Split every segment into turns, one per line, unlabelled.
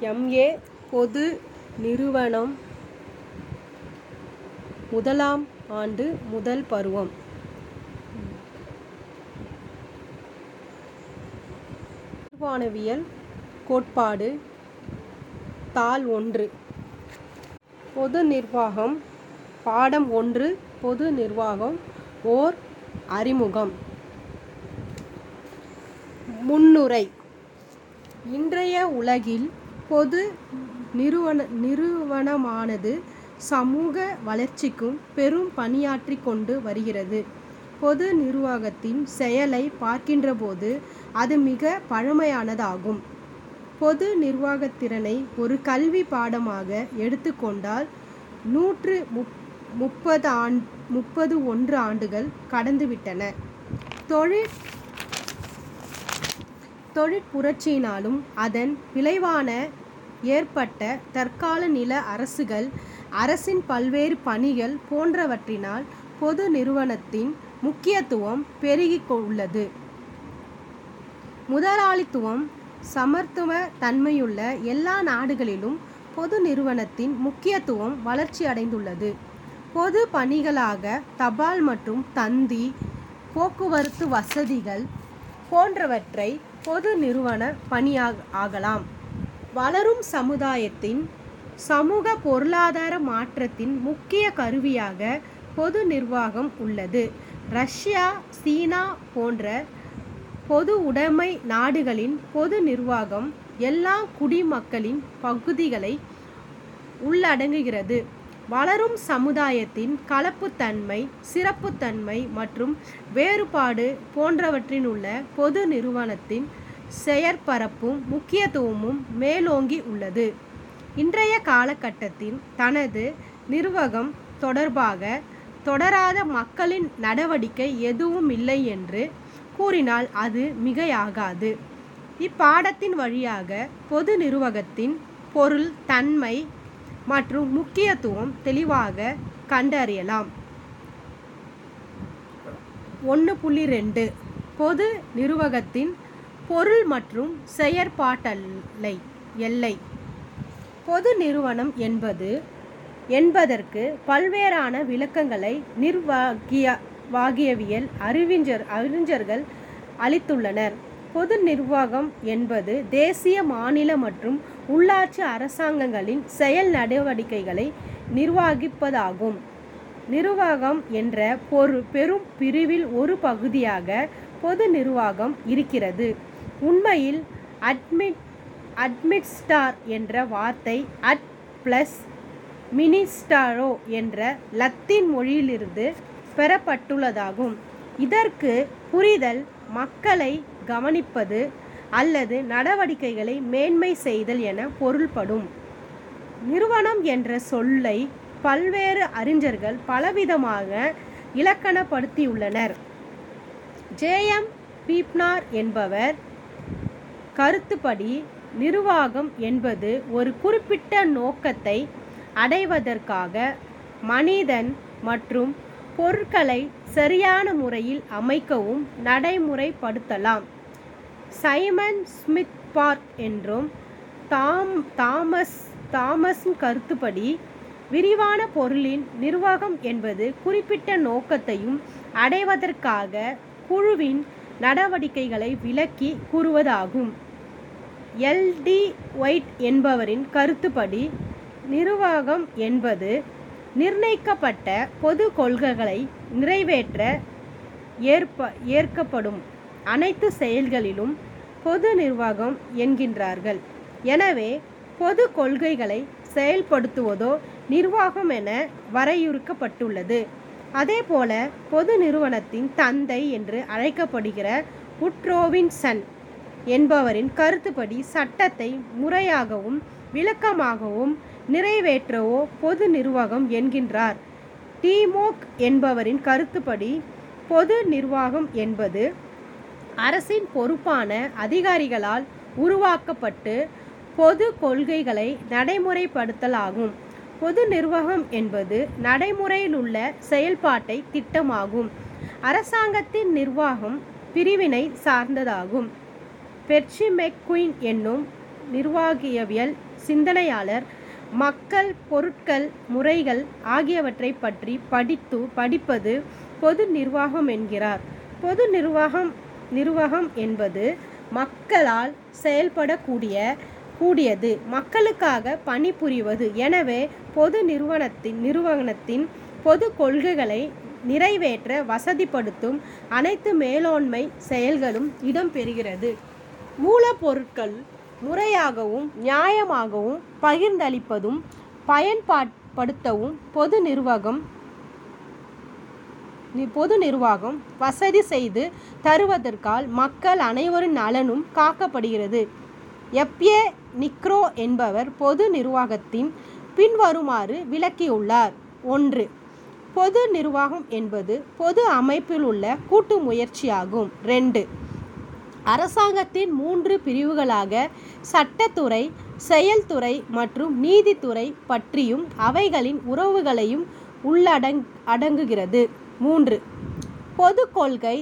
MA. பொது நிறுவனம் முதலாம் ஆண்டு முதல் பருவம். நிர்வாணவியல் கோட்பாடு தாள் 1. பொது நிர்வாகம். பாடம் 1. பொது நிர்வாகம். ஓர் அறிமுகம். முன்னுரை. இன்றைய உலகில் பொது நிறுவனமானது சமூக வளர்ச்சிக்கும் பெரும் பணியாற்றிக் கொண்டு வருகிறது. பொது நிர்வாகத்தின் செயலை பார்க்கின்றபோது அது மிக பழமையானதாகும். பொது நிர்வாகத்திறனை ஒரு கல்வி பாடமாக எடுத்துக்கொண்டால் 131 ஆண்டுகள் கடந்துவிட்டன. தொழிற்புரட்சியினாலும் அதன் விளைவான ஏற்பட்ட தற்கால நில அரசுகள், அரசின் பல்வேறு பணிகள் போன்றவற்றினால் பொது நிறுவனத்தின் முக்கியத்துவம் பெருகிக் உள்ளது. முதலாளித்துவம் சமத்துவ தன்மையுள்ள எல்லா நாடுகளிலும் பொது நிறுவனத்தின் முக்கியத்துவம் வளர்ச்சி அடைந்துள்ளது. பொது பணிகளாக தபால் மற்றும் தந்தி, போக்குவரத்து வசதிகள் போன்றவற்றை பொது நிறுவன பணியாகலாம். வளரும் சமுதாயத்தின் சமூக பொருளாதார மாற்றத்தின் முக்கிய கருவியாக பொது நிர்வாகம் உள்ளது. ரஷ்யா, சீனா போன்ற பொது உடைமை நாடுகளின் பொது நிர்வாகம் எல்லா குடிமக்களின் பகுதிகளை உள்ளடங்குகிறது. வளரும் சமுதாயத்தின் கலப்புத்தன்மை, சிறப்புத்தன்மை மற்றும் வேறுபாடு போன்றவற்றினுள்ள பொது நிறுவனத்தின் செயற்பரப்பும் முக்கியத்துவமும் மேலோங்கி உள்ளது. இன்றைய காலகட்டத்தில் தனது நிர்வாகம் தொடர்பாக தொடராத மக்களின் நடவடிக்கை எதுவும் இல்லை என்று கூறினால் அது மிகையாகாது. இப்பாடத்தின் வழியாக பொது நிர்வாகத்தின் பொருள், தன்மை மற்றும் முக்கியத்துவம் தெளிவாக கண்டறியலாம். 1.2 பொது நிர்வாகத்தின் பொருள் மற்றும் செயற்பாட்டெல்லை. பொது நிறுவனம் என்பதற்கு பல்வேறான விளக்கங்களை நிர்வாகியவியல் அறிஞர்கள் அளித்துள்ளனர். பொது நிர்வாகம் என்பது தேசிய, மாநில மற்றும் உள்ளாட்சி அரசாங்கங்களின் செயல் நடவடிக்கைகளை நிர்வகிப்பதாகும். நிர்வாகம் என்ற பெரும் பிரிவில் ஒரு பகுதியாக பொது நிர்வாகம் இருக்கிறது. உண்மையில் அட்மினிஸ்டார் என்ற வார்த்தை அட் பிளஸ் மினிஸ்டாரோ என்ற லத்தீன் மொழியிலிருந்து பெறப்பட்டுள்ளதாகும். இதற்கு புரிதல் மக்களை கவனிப்பது அல்லது நடவடிக்கைகளை மேன்மை செய்தல் என பொருள்படும். நிறுவனம் என்ற சொல்லை பல்வேறு அறிஞர்கள் பலவிதமாக இலக்கணப்படுத்தியுள்ளனர். ஜே.எம். பீப்னார் என்பவர் கருத்துப்படி நிர்வாகம் என்பது ஒரு குறிப்பிட்ட நோக்கத்தை அடைவதற்காக மனிதன் மற்றும் பொருட்களை சரியான முறையில் அமைக்கவும் நடைமுறைப்படுத்தலாம். சைமன் ஸ்மித்-பார்க் என்றும் தாமஸ் கருத்துப்படி விரிவான பொருளின் நிர்வாகம் என்பது குறிப்பிட்ட நோக்கத்தையும் அடைவதற்காக குழுவின் நடவடிக்கைகளை விளக்கி கூறுவதாகும். எல்.டி. ஒயிட் என்பவரின் கருத்துப்படி நிர்வாகம் என்பது நிர்ணயிக்கப்பட்ட பொது கொள்கைகளை நிறைவேற்ற ஏற்கப்படும் அனைத்து செயல்களிலும் பொது நிர்வாகம் என்கின்றார்கள். எனவே பொது கொள்கைகளை செயல்படுத்துவதோ நிர்வாகம் என வரையறுக்கப்பட்டுள்ளது. அதேபோல பொது நிறுவனத்தின் தந்தை என்று அழைக்கப்படுகிற உட்ரோவின்சன் என்பவரின் கருத்துப்படி சட்டத்தை முறையாகவும் விளக்கமாகவும் நிறைவேற்றவோ பொது நிர்வாகம் என்கின்றார். டிமோக் என்பவரின் கருத்துப்படி பொது நிர்வாகம் என்பது அரசின் பொறுப்பான அதிகாரிகளால் உருவாக்கப்பட்டு பொது கொள்கைகளை நடைமுறைப்படுத்தலாகும். பொது நிர்வாகம் என்பது நடைமுறையில் உள்ள செயல்பாட்டை திட்டமாகும். அரசாங்கத்தின் நிர்வாகம் பிரிவினை சார்ந்ததாகும். பெர்சி மெக்குயின் என்னும் நிர்வாகியவியல் சிந்தனையாளர் மக்கள், பொருட்கள், முறைகள் ஆகியவற்றை பற்றி படிப்பது பொது நிர்வாகம் என்கிறார். பொது நிர்வாகம் என்பது மக்களால் செயல்படக்கூடியது, மக்களுக்காக பணிபுரிவது. எனவே பொது நிறுவனத்தின் பொது கொள்கைகளை நிறைவேற்ற வசதிப்படுத்தும் அனைத்து மேலாண்மை செயல்களும் இடம்பெறுகிறது. மூலப்பொருட்கள் முறையாகவும் நியாயமாகவும் பகிர்ந்தளிப்பதும் பயன்படுத்தவும் பொது நிர்வாகம் வசதி செய்து தருவதற்கால் மக்கள் அனைவரின் நலனும் காக்கப்படுகிறது. எப்.ஏ. நிக்ரோ என்பவர் பொது நிர்வாகத்தின் பின்வருமாறு விளக்கியுள்ளார். 1. பொது நிர்வாகம் என்பது பொது அமைப்பில் உள்ள கூட்டு முயற்சியாகும். 2. அரசாங்கத்தின் 3 பிரிவுகளாக சட்டத்துறை, செயல்துறை மற்றும் நீதித்துறை பற்றியும் அவைகளின் உறவுகளையும் உள்ளடங்குகிறது. 3. பொது கொள்கை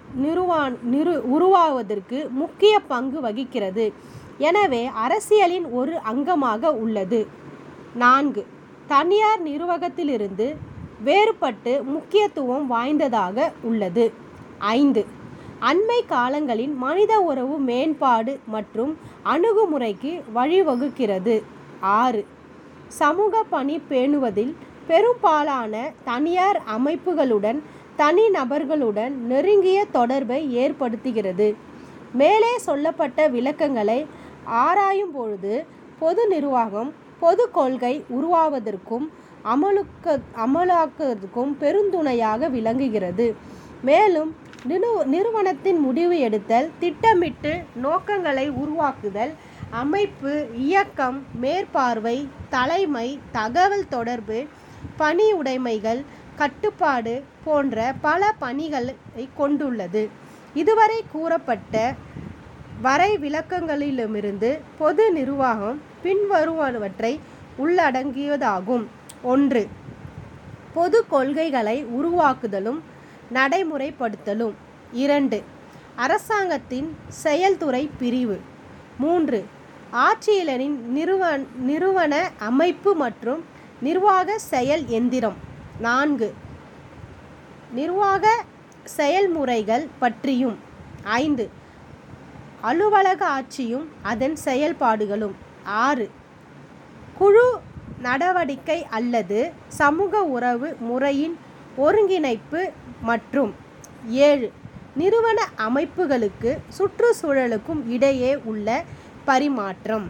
உருவாவதற்கு முக்கிய பங்கு வகிக்கிறது, எனவே அரசியலின் ஒரு அங்கமாக உள்ளது. 4. தனியார் நிர்வாகத்திலிருந்து வேறுபட்டு முக்கியத்துவம் வாய்ந்ததாக உள்ளது. 5. அண்மை காலங்களின் மனித உறவு மேம்பாடு மற்றும் அணுகுமுறைக்கு வழிவகுக்கிறது. 6. சமூக பணி பேணுவதில் பெரும்பாலான தனியார் அமைப்புகளுடன் தனிநபர்களுடன் நெருங்கிய தொடர்பை ஏற்படுத்துகிறது. மேலே சொல்லப்பட்ட விளக்கங்களை ஆராயும் பொழுது பொது நிர்வாகம் பொது கொள்கை உருவாவதற்கும் அமலாக்குவதற்கும் பெருந்துணையாக விளங்குகிறது. மேலும் நிறுவனத்தின் முடிவு எடுத்தல், திட்டமிட்டு நோக்கங்களை உருவாக்குதல், அமைப்பு, இயக்கம், மேற்பார்வை, தலைமை, தகவல் தொடர்பு, பணியுடைமைகள், கட்டுப்பாடு போன்ற பல பணிகளை கொண்டுள்ளது. இதுவரை கூறப்பட்ட வரை விளக்கங்களிலுமிருந்து பொது நிர்வாகம் பின்வருவனவற்றை உள்ளடங்கியதாகும். 1. பொது கொள்கைகளை உருவாக்குதலும் நடைமுறைப்படுத்தலும். 2. அரசாங்கத்தின் செயல்துறை பிரிவு. 3. ஆட்சியாளரின் நிறுவன அமைப்பு மற்றும் நிர்வாக செயல் எந்திரம். 4. நிர்வாக செயல்முறைகள் பற்றியும். 5. அலுவலக ஆட்சியும் அதன் செயல்பாடுகளும். 6. குழு நடவடிக்கை அல்லது சமூக உறவு முறையின் ஒருங்கிணைப்பு மற்றும் 7. நிறுவன அமைப்புகளுக்கு சுற்றுச்சூழலுக்கும் இடையே உள்ள பரிமாற்றம்.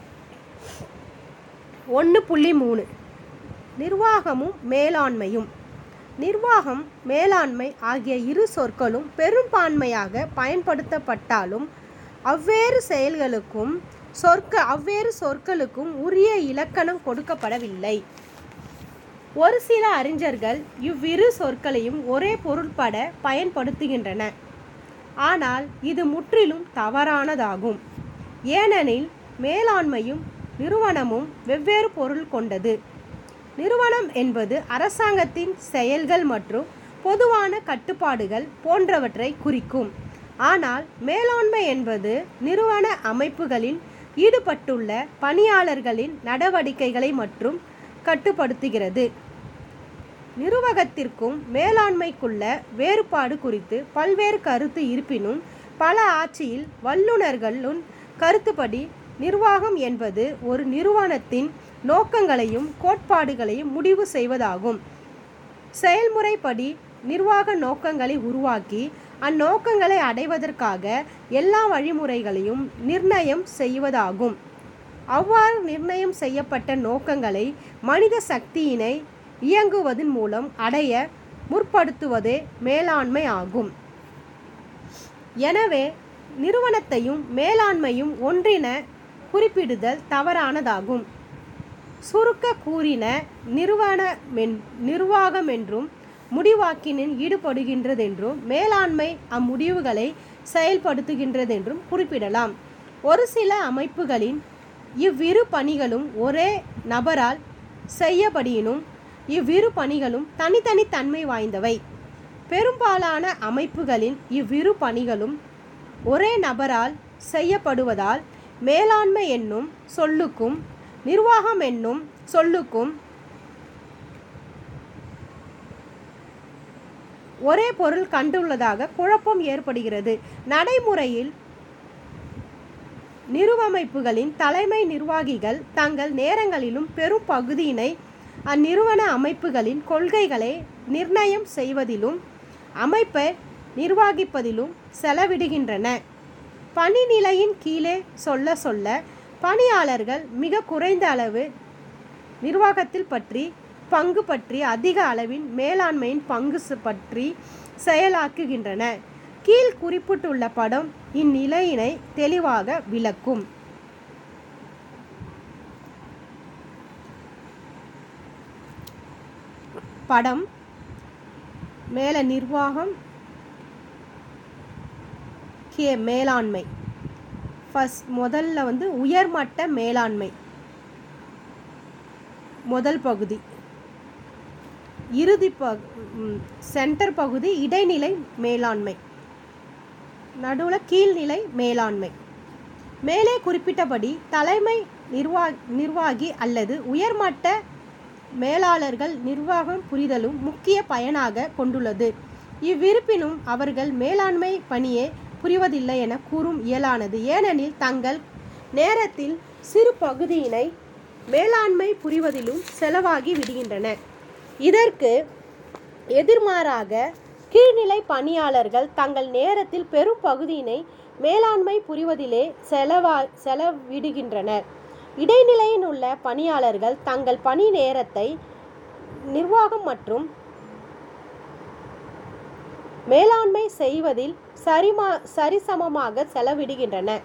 1.3 நிர்வாகமும் மேலாண்மையும். நிர்வாகம், மேலாண்மை ஆகிய இரு சொற்களும் பெரும்பான்மையாக பயன்படுத்தப்பட்டாலும் அவ்வேறு சொற்களுக்கும் உரிய இலக்கணம் கொடுக்கப்படவில்லை. ஒரு சில அறிஞர்கள் இவ்விரு சொற்களையும் ஒரே பொருள்பட பயன்படுத்துகின்றனர். ஆனால் இது முற்றிலும் தவறானதாகும். ஏனெனில் மேலாண்மையும் நிறுவனமும் வெவ்வேறு பொருள் கொண்டது. நிறுவனம் என்பது அரசாங்கத்தின் செயல்கள் மற்றும் பொதுவான கட்டுப்பாடுகள் போன்றவற்றை குறிக்கும். ஆனால் மேலாண்மை என்பது நிறுவன அமைப்புகளில் ஈடுபட்டுள்ள பணியாளர்களின் நடவடிக்கைகளை மற்றும் கட்டுப்படுத்துகிறது. நிர்வாகத்திற்கும் மேலாண்மைக்குள்ள வேறுபாடு குறித்து பல்வேறு கருத்து இருப்பினும் பல ஆட்சியில் வல்லுநர்களின் கருத்துப்படி நிர்வாகம் என்பது ஒரு நிறுவனத்தின் நோக்கங்களையும் கோட்பாடுகளையும் முடிவு செய்வதாகும். செயல்முறைப்படி நிர்வாக நோக்கங்களை உருவாக்கி அந்நோக்கங்களை அடைவதற்காக எல்லா வழிமுறைகளையும் நிர்ணயம் செய்வதாகும். அவ்வாறு நிர்ணயம் செய்யப்பட்ட நோக்கங்களை மனித சக்தியினை இயங்குவதன் மூலம் அடைய முற்படுத்துவதே மேலாண்மை ஆகும். எனவே நிறுவனத்தையும் மேலாண்மையும் ஒன்றின குறிப்பிடுதல் தவறானதாகும். சுருக்க கூறின நிர்வாகமென்றும் முடிவாக்கினில் ஈடுபடுகின்றதென்றும் மேலாண்மை அம்முடிவுகளை செயல்படுத்துகின்றதென்றும் குறிப்பிடலாம். ஒரு சில அமைப்புகளின் இவ்விரு பணிகளும் ஒரே நபரால் செய்யப்படினும் இவ்விரு பணிகளும் தனித்தனி தன்மை வாய்ந்தவை. பெரும்பாலான அமைப்புகளின் இவ்விரு பணிகளும் ஒரே நபரால் செய்யப்படுவதால் மேலாண்மை என்னும் சொல்லுக்கும் நிர்வாகம் என்னும் சொல்லுக்கும் ஒரே பொருள் கண்டுள்ளதாக குழப்பம் ஏற்படுகிறது. நடைமுறையில் நிறுவமைப்புகளின் தலைமை நிர்வாகிகள் தங்கள் நேரங்களிலும் பெரும் பகுதியினை அந்நிறுவன அமைப்புகளின் கொள்கைகளை நிர்ணயம் செய்வதிலும் அமைப்பை நிர்வகிப்பதிலும் செலவிடுகின்றன. பணி நிலையின் கீழே சொல்ல பணியாளர்கள் மிக குறைந்த அளவு நிர்வாகத்தில் பங்கு பற்றி அதிக அளவின் மேலாண்மையின் பங்கு பற்றி செயலாக்குகின்றன. கீழ் குறிப்பிட்டுள்ள படம் இந்நிலையினை தெளிவாக விளக்கும். படம் மேல நிர்வாகம், மேலாண்மை. முதல்ல உயர்மட்ட மேலாண்மை முதல் பகுதி, இறுதி சென்டர் பகுதி இடைநிலை மேலாண்மை, நடுவில் கீழ்நிலை மேலாண்மை. மேலே குறிப்பிட்டபடி தலைமை நிர்வாகி அல்லது உயர்மட்ட மேலாளர்கள் நிர்வாகம் புரிதலும் முக்கிய பயனாக கொண்டுள்ளது. இவ்விருப்பினும் அவர்கள் மேலாண்மை பணியை புரிவதில்லை என கூறும் இயலானது. ஏனெனில் தங்கள் நேரத்தில் சிறு பகுதியினை மேலாண்மை புரிவதிலும் செலவாகி விடுகின்றன. இதற்கு எதிர்மாறாக கீழ்நிலை பணியாளர்கள் தங்கள் நேரத்தில் பெரும் பகுதியினை மேலாண்மை புரிவதிலே செலவிடுகின்றனர். இடைநிலையில் உள்ள பணியாளர்கள் தங்கள் பணி நேரத்தை நிர்வாகம் மற்றும் மேலாண்மை செய்வதில் சரிசமமாக செலவிடுகின்றனர்.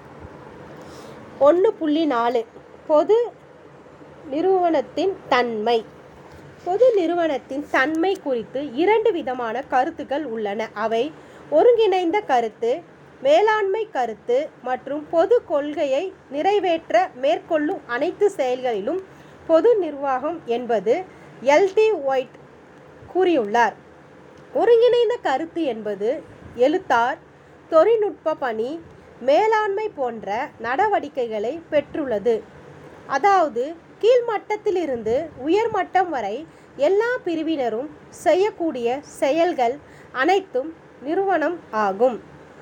1.4 பொது நிறுவனத்தின் தன்மை. பொது நிறுவனத்தின் தன்மை குறித்து 2 விதமான கருத்துக்கள் உள்ளன. அவை ஒருங்கிணைந்த கருத்து, மேலாண்மை கருத்து மற்றும் பொது கொள்கையை நிறைவேற்ற மேற்கொள்ளும் அனைத்து செயல்களிலும் பொது நிர்வாகம் என்பது எல்.டி. ஒயிட் கூறியுள்ளார். ஒருங்கிணைந்த கருத்து என்பது எழுத்தார், தொழில்நுட்ப பணி, மேலாண்மை போன்ற நடவடிக்கைகளை பெற்றுள்ளது. அதாவது கீழ்மட்டத்திலிருந்து உயர்மட்டம் வரை எல்லா பிரிவினரும் செய்யக்கூடிய செயல்கள் அனைத்தும் நிறுவனம் ஆகும்.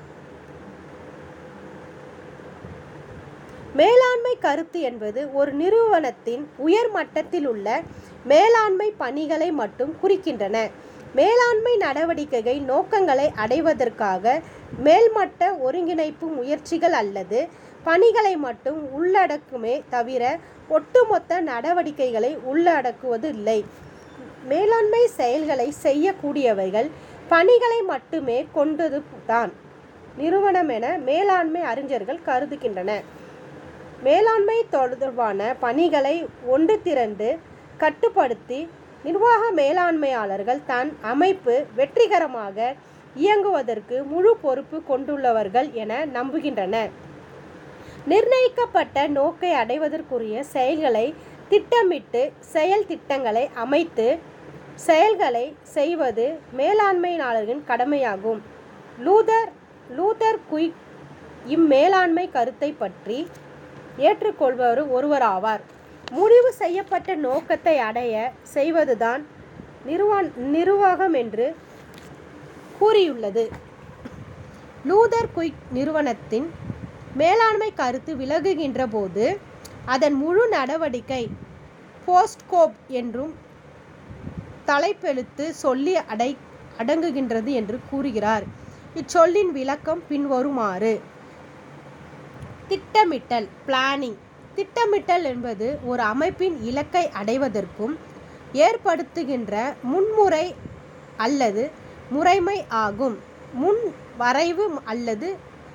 மேலாண்மை கருத்து என்பது ஒரு நிறுவனத்தின் உயர்மட்டத்தில் உள்ள மேலாண்மை பணிகளை மட்டும் குறிக்கின்றன. மேலாண்மை நடவடிக்கைகள் நோக்கங்களை அடைவதற்காக மேல்மட்ட ஒருங்கிணைப்பு முயற்சிகள் அல்லது பணிகளை மட்டும் உள்ளடக்குமே தவிர ஒட்டுமொத்த நடவடிக்கைகளை உள்ளடக்குவதில்லை. மேலாண்மை செயல்களை செய்யக்கூடியவைகள் பணிகளை மட்டுமே கொண்டது தான் நிறுவனம் என மேலாண்மை அறிஞர்கள் கருதுகின்றனர். மேலாண்மை தொடர்பான பணிகளை ஒன்று திரண்டு கட்டுப்படுத்தி நிர்வாக மேலாண்மையாளர்கள் தன் அமைப்பு வெற்றிகரமாக இயங்குவதற்கு முழு பொறுப்பு கொண்டுள்ளவர்கள் என நம்புகின்றனர். நிர்ணயிக்கப்பட்ட நோக்கை அடைவதற்குரிய செயல்களை திட்டமிட்டு செயல் திட்டங்களை அமைத்து செயல்களை செய்வது மேலாண்மையாளர்களின் கடமையாகும். லூதர் குயிக் இம்மேலாண்மை கருத்தை பற்றி ஏற்றுக்கொள்பவர் ஒருவராவார். முடிவு செய்யப்பட்ட நோக்கத்தை அடைய செய்வதுதான் நிர்வாகம் என்று கூறியுள்ளது. லூதர் குயிக் நிறுவனத்தின் மேலாண்மை கருத்து விலகுகின்ற போது அதன் முழு நடவடிக்கை போஸ்ட்கோப் என்றும் தலைப்பெழுத்து சொல்லி அடங்குகின்றது என்று கூறுகிறார். இச்சொல்லின் விளக்கம் பின்வருமாறு. திட்டமிட்டல், பிளானிங். திட்டமிட்டல் என்பது ஒரு அமைப்பின் இலக்கை அடைவதற்கும் ஏற்படுத்துகின்ற முன்முறை அல்லது முறைமை ஆகும். முன் வரைவு அல்லது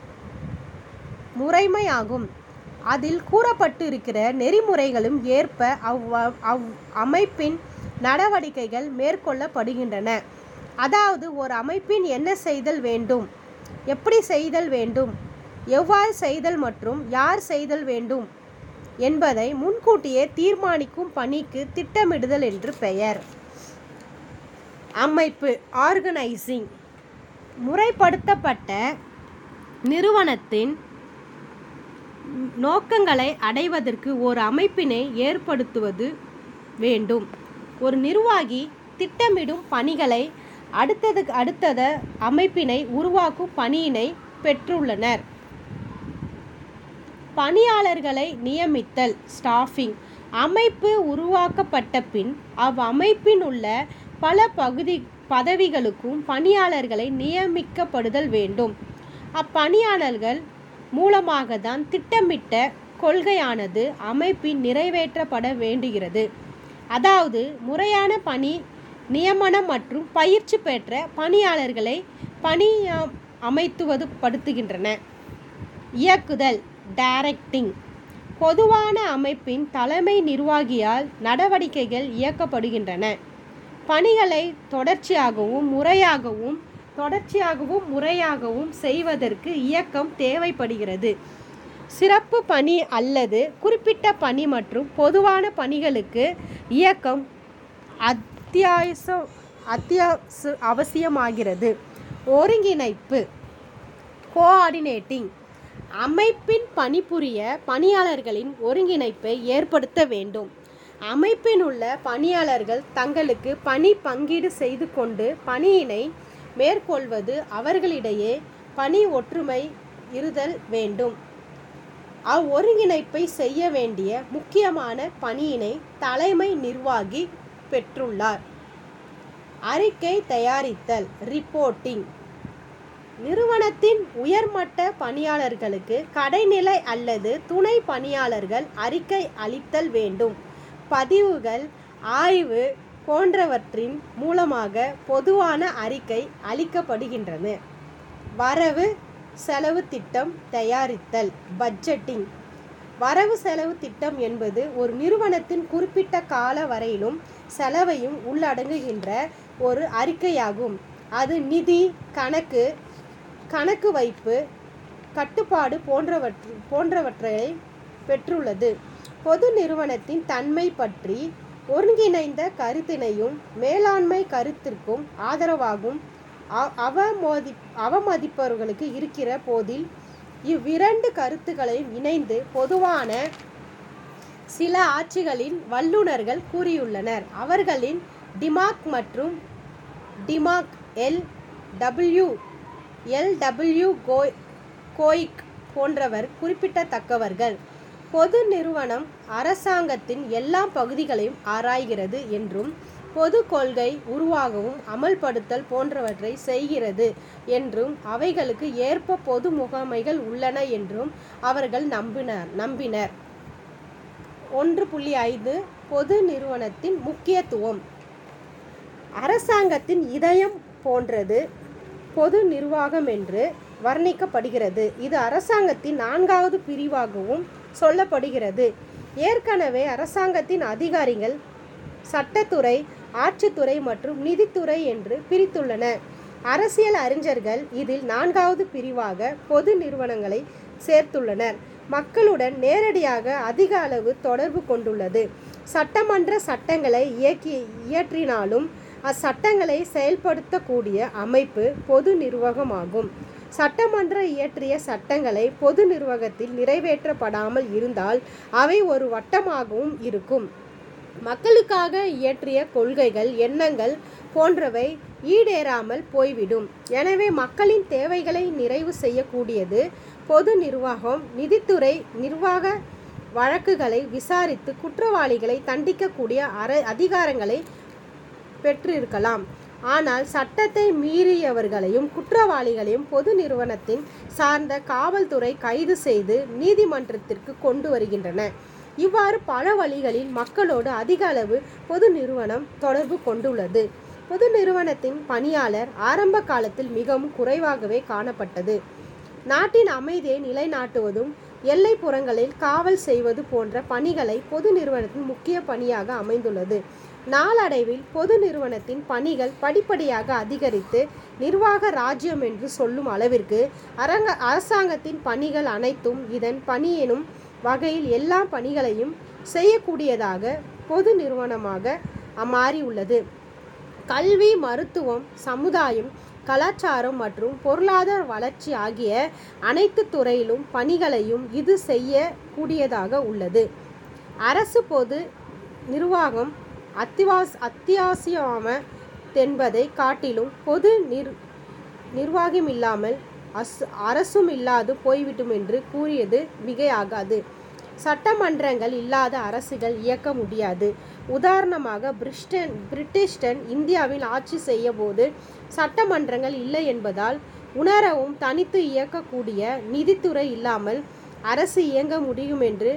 முறைமை ஆகும். அதில் கூறப்பட்டிருக்கிற நெறிமுறைகளும் ஏற்ப அமைப்பின் நடவடிக்கைகள் மேற்கொள்ளப்படுகின்றன. அதாவது ஒரு அமைப்பின் என்ன செய்தல் வேண்டும், எப்படி செய்தல் வேண்டும், எவ்வாறு செய்தல் மற்றும் யார் செய்தல் வேண்டும் என்பதை முன்கூட்டியே தீர்மானிக்கும் பணிக்கு திட்டமிடுதல் என்று பெயர். அமைப்பு, ஆர்கனைசிங். முறைப்படுத்தப்பட்ட நிறுவனத்தின் நோக்கங்களை அடைவதற்கு ஒரு அமைப்பினை ஏற்படுத்துவது வேண்டும். ஒரு நிர்வாகி திட்டமிடும் பணிகளை அடுத்தத அமைப்பினை உருவாக்கும் பணியினை பெற்றுள்ளனர். பணியாளர்களை நியமித்தல் ஸ்டாஃபிங். அமைப்பு உருவாக்கப்பட்ட பின் அவ்வமைப்பின் உள்ள பல பதவிகளுக்கும் பணியாளர்களை நியமிக்கப்படுதல் வேண்டும். அப்பணியாளர்கள் மூலமாக தான் திட்டமிட்ட கொள்கையானது அமைப்பின் நிறைவேற்றப்பட வேண்டுகிறது. அதாவது முறையான பணி நியமனம் மற்றும் பயிற்சி பெற்ற பணியாளர்களை படுத்துகின்றன. இயக்குதல் டைரக்டிங். பொதுவான அமைப்பின் தலைமை நிர்வாகியால் நடவடிக்கைகள் இயக்கப்படுகின்றன. பணிகளை தொடர்ச்சியாகவும் முறையாகவும் செய்வதற்கு இயக்கம் தேவைப்படுகிறது. சிறப்பு பணி அல்லது குறிப்பிட்ட பணி மற்றும் பொதுவான பணிகளுக்கு இயக்கம் அவசியமாகிறது. ஒருங்கிணைப்பு கோஆர்டினேட்டிங். அமைப்பின் பணிபுரிய பணியாளர்களின் ஒருங்கிணைப்பை ஏற்படுத்த வேண்டும். அமைப்பின் உள்ள பணியாளர்கள் தங்களுக்கு பணி பங்கீடு செய்து கொண்டு பணியினை மேற்கொள்வது அவர்களிடையே பணி ஒற்றுமை இருதல் வேண்டும். அவ்வொருங்கிணைப்பை செய்ய வேண்டிய முக்கியமான பணியினை தலைமை நிர்வாகி பெற்றுள்ளார். அறிக்கை தயாரித்தல் ரிப்போர்ட்டிங். நிறுவனத்தின் உயர்மட்ட பணியாளர்களுக்கு கடைநிலை அல்லது துணை பணியாளர்கள் அறிக்கை அளித்தல் வேண்டும். பதிவுகள் ஆய்வு போன்றவற்றின் மூலமாக பொதுவான அறிக்கை அளிக்கப்படுகின்றன. வரவு செலவு திட்டம் தயாரித்தல் பட்ஜெட்டிங். வரவு செலவு திட்டம் என்பது ஒரு நிறுவனத்தின் குறிப்பிட்ட கால வரையிலும் செலவையும் உள்ளடங்குகின்ற ஒரு அறிக்கையாகும். அது நிதி கணக்கு வைப்பு கட்டுப்பாடு போன்றவற்றை பெற்றுள்ளது. பொது நிறுவனத்தின் தன்மை பற்றி ஒருங்கிணைந்த கருத்தினையும் மேலாண்மை கருத்திற்கும் ஆதரவாகும் அவமதிப்பவர்களுக்கு இருக்கிற போதில் இவ்விரண்டு கருத்துக்களையும் இணைந்து பொதுவான சில ஆட்சிகளின் வல்லுநர்கள் கூறியுள்ளனர். அவர்களின் டிமாக் மற்றும் டிமாக் எல்.டபிள்யூ. கோயிக் போன்றவர் குறிப்பிடத்தக்கவர்கள். பொது நிறுவனம் அரசாங்கத்தின் எல்லா பகுதிகளையும் ஆராய்கிறது என்றும் பொது கொள்கை உருவாகவும் அமல்படுத்தல் போன்றவற்றை செய்கிறது என்றும் அவைகளுக்கு ஏற்ப பொது முகமைகள் உள்ளன என்றும் அவர்கள் நம்பினர். 1.5 பொது நிறுவனத்தின் முக்கியத்துவம். அரசாங்கத்தின் இதயம் போன்றது பொது நிர்வாகம் என்று வர்ணிக்கப்படுகிறது. இது அரசாங்கத்தின் 4வது பிரிவாகவும் சொல்லப்படுகிறது. ஏற்கனவே அரசாங்கத்தின் அதிகாரிகள் சட்டத்துறை, ஆட்சித்துறை மற்றும் நிதித்துறை என்று பிரித்துள்ளனர். அரசியல் அறிஞர்கள் இதில் 4வது பிரிவாக பொது நிறுவனங்களை சேர்த்துள்ளனர். மக்களுடன் நேரடியாக அதிக அளவு தொடர்பு கொண்டுள்ளது. சட்டமன்ற சட்டங்களை இயற்றினாலும் அச்சட்டங்களை செயல்படுத்தக்கூடிய அமைப்பு பொது நிர்வாகமாகும். சட்டமன்ற இயற்றிய சட்டங்களை பொது நிர்வாகத்தில் நிறைவேற்றப்படாமல் இருந்தால் அவை ஒரு வட்டமாகவும் இருக்கும். மக்களுக்காக இயற்றிய கொள்கைகள், எண்ணங்கள் போன்றவை ஈடேறாமல் போய்விடும். எனவே மக்களின் தேவைகளை நிறைவு செய்யக்கூடியது பொது நிர்வாகம். நிதித்துறை நிர்வாக வழக்குகளை விசாரித்து குற்றவாளிகளை தண்டிக்கக்கூடிய அதிகாரங்களை பெற்றிருக்கலாம். ஆனால் சட்டத்தை மீறியவர்களையும் குற்றவாளிகளையும் பொது நிறுவனத்தின் சார்ந்த காவல்துறை கைது செய்து நீதிமன்றத்திற்கு கொண்டு வருகின்றன. இவ்வாறு பல வழிகளில் மக்களோடு அதிக அளவு பொது நிறுவனம் தொடர்பு கொண்டுள்ளது. பொது நிறுவனத்தின் பணியாளர் ஆரம்ப காலத்தில் மிகவும் குறைவாகவே காணப்பட்டது. நாட்டின் அமைதியை நிலைநாட்டுவதும் எல்லைப்புறங்களில் காவல் செய்வது போன்ற பணிகளை பொது நிறுவனத்தின் முக்கிய பணியாக அமைந்துள்ளது. நாளடைவில் பொது நிறுவனத்தின் பணிகள் படிப்படியாக அதிகரித்து நிர்வாக ராஜ்யம் என்று சொல்லும் அளவிற்கு அரசாங்கத்தின் பணிகள் அனைத்தும் இதன் பணி எனும் வகையில் எல்லா பணிகளையும் செய்யக்கூடியதாக பொது நிறுவனமாக மாறியுள்ளது. கல்வி, மருத்துவம், சமுதாயம், கலாச்சாரம் மற்றும் பொருளாதார வளர்ச்சி ஆகிய அனைத்து துறையிலும் பணிகளையும் இது செய்யக்கூடியதாக உள்ளது. அரசு பொது நிர்வாகம் அத்தியாவசியமென்பதை காட்டிலும் பொது நிர்வாகமில்லாமல் அரசும் இல்லாது போய்விடும் என்று கூறியது மிகையாகாது. சட்டமன்றங்கள் இல்லாத அரசுகள் இயக்க முடியாது. உதாரணமாக பிரிட்டிஷ்டன் இந்தியாவில் ஆட்சி செய்ய போது சட்டமன்றங்கள் இல்லை என்பதால் உணரவும் தனித்து இயக்கக்கூடிய நிதித்துறை இல்லாமல் அரசு இயங்க முடியும் என்று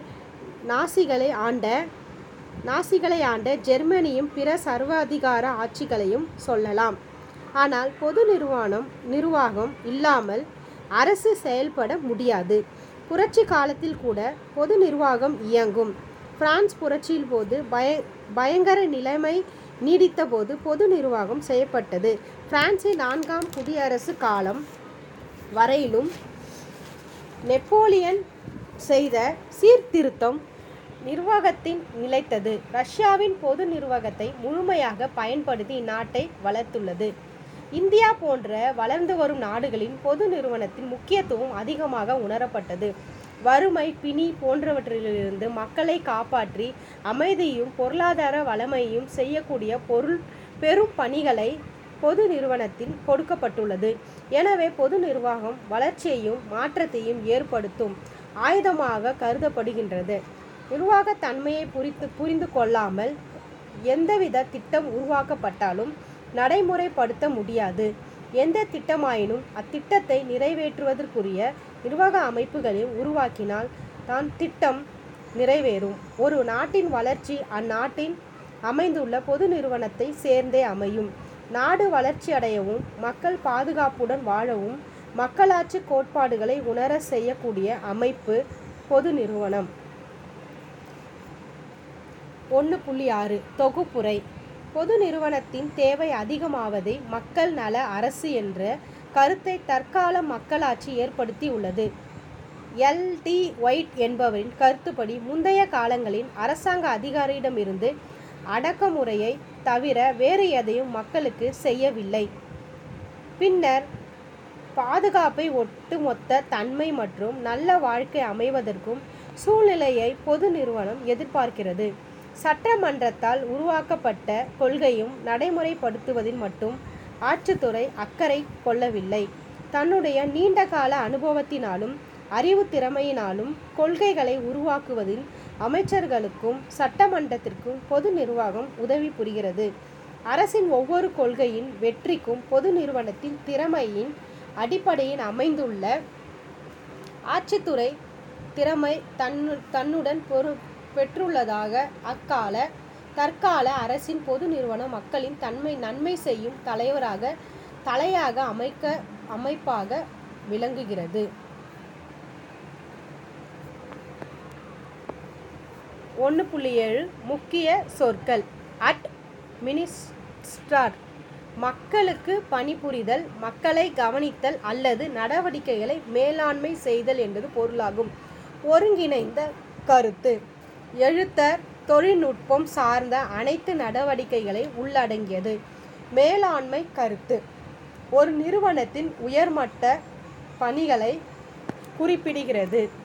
நாசிகளை ஆண்ட ஜெர்மனியும் பிற சர்வாதிகார ஆட்சிகளையும் சொல்லலாம். ஆனால் பொது நிர்வாகம் இல்லாமல் அரசு செயல்பட முடியாது. புரட்சி காலத்தில் கூட பொது நிர்வாகம் இயங்கும். பிரான்ஸ் புரட்சியின் போது பயங்கர நிலைமை நீடித்த போது பொது நிர்வாகம் செய்யப்பட்டது. பிரான்சின் 4ஆம் குடியரசு காலம் வரையிலும் நெப்போலியன் செய்த சீர்திருத்தம் நிர்வாகத்தின் நிலைத்தது. ரஷ்யாவின் பொது நிர்வாகத்தை முழுமையாக பயன்படுத்தி இந்நாட்டை வளர்த்துள்ளது. இந்தியா போன்ற வளர்ந்து வரும் நாடுகளின் பொது நிறுவனத்தின் முக்கியத்துவம் அதிகமாக உணரப்பட்டது. வறுமை, பிணி போன்றவற்றிலிருந்து மக்களை காப்பாற்றி அமைதியும் பொருளாதார வளமையும் செய்யக்கூடிய பெரும் பணிகளை பொது நிறுவனத்தில் கொடுக்கப்பட்டுள்ளது. எனவே பொது நிர்வாகம் வளர்ச்சியையும் மாற்றத்தையும் ஏற்படுத்தும் ஆயுதமாக கருதப்படுகின்றது. நிர்வாகத் தன்மையை புரிந்து கொள்ளாமல் எந்தவித திட்டம் உருவாக்கப்பட்டாலும் நடைமுறைப்படுத்த முடியாது. எந்த திட்டமாயினும் அத்திட்டத்தை நிறைவேற்றுவதற்குரிய நிர்வாக அமைப்புகளை உருவாக்கினால் தான் திட்டம் நிறைவேறும். ஒரு நாட்டின் வளர்ச்சி அந்நாட்டின் அமைந்துள்ள பொது நிறுவனத்தை சேர்ந்தே அமையும். நாடு வளர்ச்சி அடையவும் மக்கள் பாதுகாப்புடன் வாழவும் மக்களாட்சி கோட்பாடுகளை உணர செய்யக்கூடிய அமைப்பு பொது நிறுவனம். 1.6 தொகுப்புரை. பொது நிறுவனத்தின் தேவை அதிகமாவதை மக்கள் நல அரசு என்ற கருத்தை தற்கால மக்களாட்சி ஏற்படுத்தி உள்ளது. L.D. ஒயிட் என்பவரின் கருத்துப்படி முந்தைய காலங்களின் அரசாங்க அதிகாரியிடமிருந்து அடக்குமுறையை தவிர வேறு எதையும் மக்களுக்கு செய்யவில்லை. பின்னர் பாதுகாப்பை, ஒட்டுமொத்த தன்மை மற்றும் நல்ல வாழ்க்கை அமைவதற்கும் சூழ்நிலையை பொது நிறுவனம் எதிர்பார்க்கிறது. சட்டமன்றத்தால் உருவாக்கப்பட்ட கொள்கையும் நடைமுறைப்படுத்துவதில் மட்டும் ஆட்சித்துறை அக்கறை கொள்ளவில்லை. தன்னுடைய நீண்டகால அனுபவத்தினாலும் அறிவு திறமையினாலும் கொள்கைகளை உருவாக்குவதில் அமைச்சர்களுக்கும் சட்டமன்றத்திற்கும் பொது நிர்வாகம் உதவி புரிகிறது. அரசின் ஒவ்வொரு கொள்கையின் வெற்றிக்கும் பொது நிறுவனத்தின் திறமையின் அடிப்படையில் அமைந்துள்ள ஆட்சித்துறை திறமை தன்னுடன் பெற்றுள்ளதாக தற்கால அரசின் பொது நிறுவனம் மக்களின் நன்மை செய்யும் தலையாக அமைப்பாக விளங்குகிறது. 1.7 முக்கிய சொற்கள். அட்மினிஸ்ட்ரார் மக்களுக்கு பணிபுரிதல், மக்களை கவனித்தல் அல்லது நடவடிக்கைகளை மேலாண்மை செய்தல் என்பது பொருளாகும். ஒருங்கிணைந்த கருத்து. எழுத்தர் தொழில்நுட்பம் சார்ந்த அனைத்து நடவடிக்கைகளை உள்ளடங்கியது. மேலாண்மை கருத்து ஒரு நிறுவனத்தின் உயர்மட்ட பணிகளை குறிப்பிடுகிறது.